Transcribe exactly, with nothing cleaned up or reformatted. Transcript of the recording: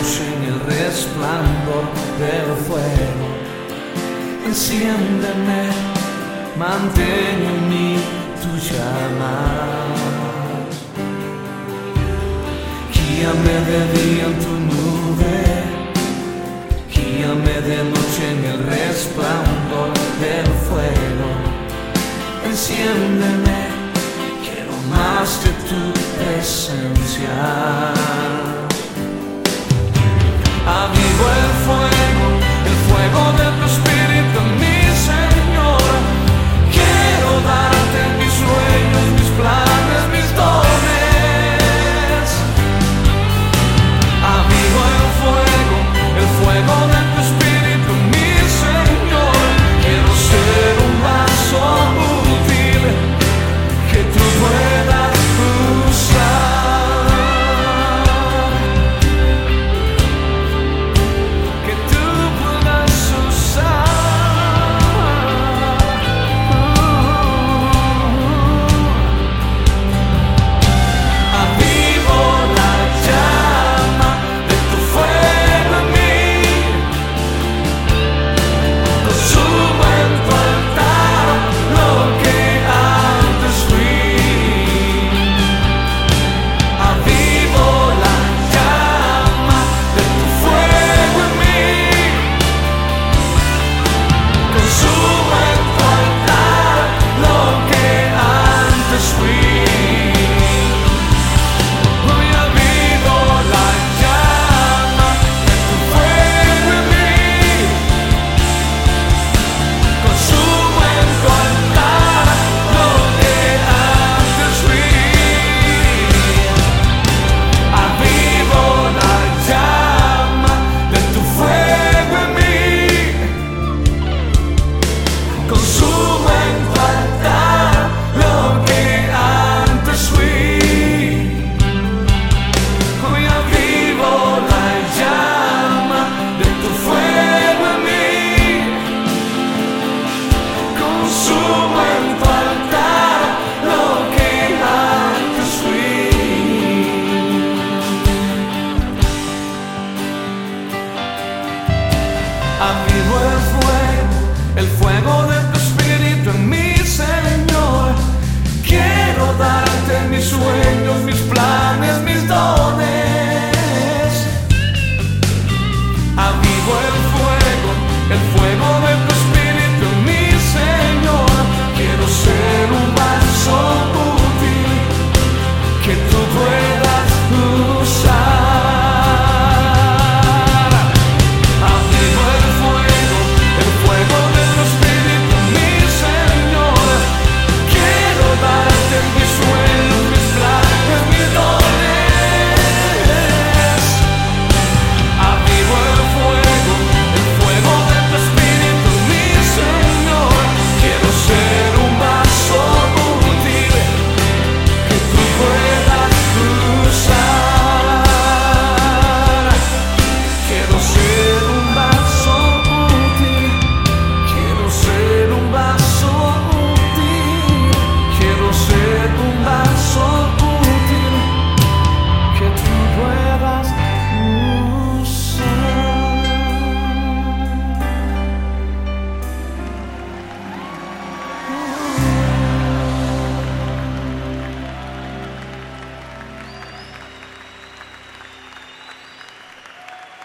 noche en el resplandor del fuego. Enciéndeme, mantén en mí tu llama. Guíame de día en tu nube, guíame de noche en el resplandor del fuego. Enciéndeme, quiero más de tu presencia. Avivo el fuego, el fuego de tu espíritu, mi Señor. Quiero darte mis sueños, mis planes, mis dones. Avivo el fuego, el fuego de tu espíritu, mi Señor. Quiero ser un vaso útil que tú puedas usar. Avivo el fuego, el fuego de